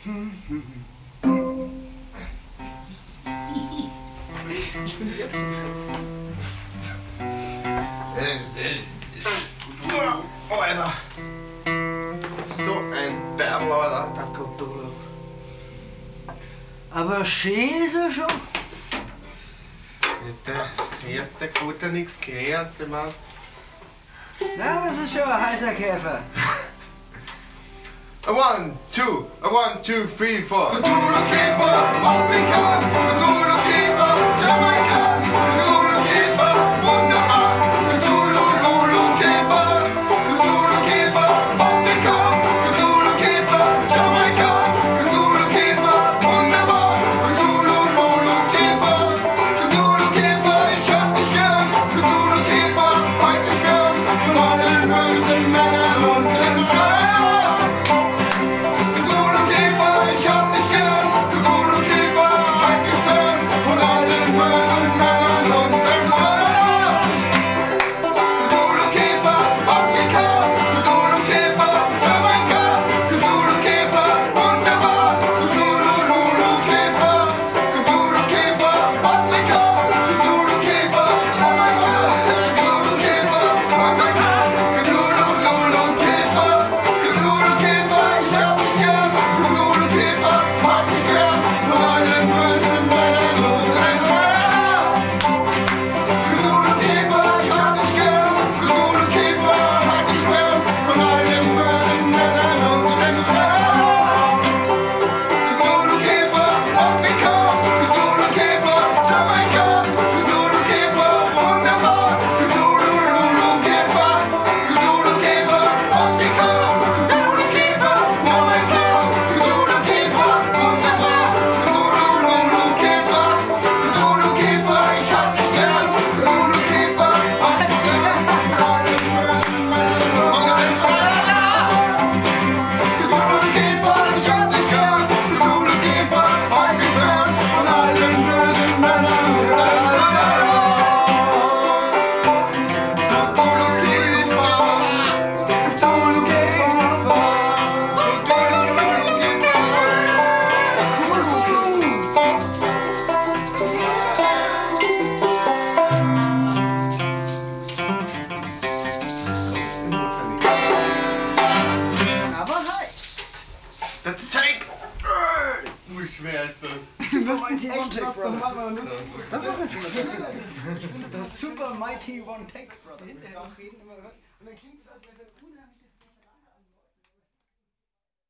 Ich finde jetzt schon. Oh, Alter. So ein Bärl, Alter, der Cthulhu. Aber schön ist er schon. Der erste gute nichts gelernt, der Mann. Na, das ist schon ein heißer Käfer. A 1, 2, a 1, 2, 3, 4. Cthulhu Käfer, Afrika, Cthulhu Käfer, Jamaika, Cthulhu Käfer, wunderbar. Cthulhu Lulu Käfer, Cthulhu Käfer, Afrika, Cthulhu Käfer, Jamaika, Cthulhu Käfer, wunderbar. Cthulhu Lulu Käfer, Cthulhu Käfer, ich hab dich gern. Cthulhu Käfer, halt dich fern von allen bösen Männern und den Tralala. Cthulhu Käfer, ich hab dich gern. Cthulhu Käfer, halt dich fern von allen bösen Männern und den Tralala. Cthulhu Käfer, Afrika, Cthulhu Käfer, Jamaika, Cthulhu Käfer, wunderbar. Cthulhu Lulu Käfer, Cthulhu Käfer, Afrika, Cthulhu Käfer, Jamaika, Cthulhu Käfer, Afrika, Cthulhu Lulu Käfer, Cthulhu Käfer, ich hab dich gern. Cthulhu Käfer, halt dich fern von allen bösen Männern und den Tralala. Cthulhu Käfer, ich hab dich gern. Cthulhu Käfer, halt dich fern von allen bösen Männern und den Tralala. Cthulhu Käfer, Afrika, Cthulhu Käfer, Jamaika, Cthulhu Käfer, wunderbar. Cthulhu Lulu Käfer, Cthulhu Käfer, Afrika, Cthulhu Käfer, Jamaika, Cthulhu Käfer, wunderbar. Cthulhu Lulu Käfer, Cthulhu Käfer, ich hab dich gern. Cthulhu Käfer, halt dich fern von allen bösen Männern und den Tralala. Cthulhu Käfer, ich hab dich gern. Cthulhu Käfer, halt dich fern von allen bösen Männern und den Tralala. Cthulhu Käfer, Cthulhu Käfer, Aber heiß. That's take! Wie schwer ist das? Super Mighty One Take, Brother. Das ist nicht schon. Das ist Super Mighty One Take, Brother. Und dann klingt es, als wäre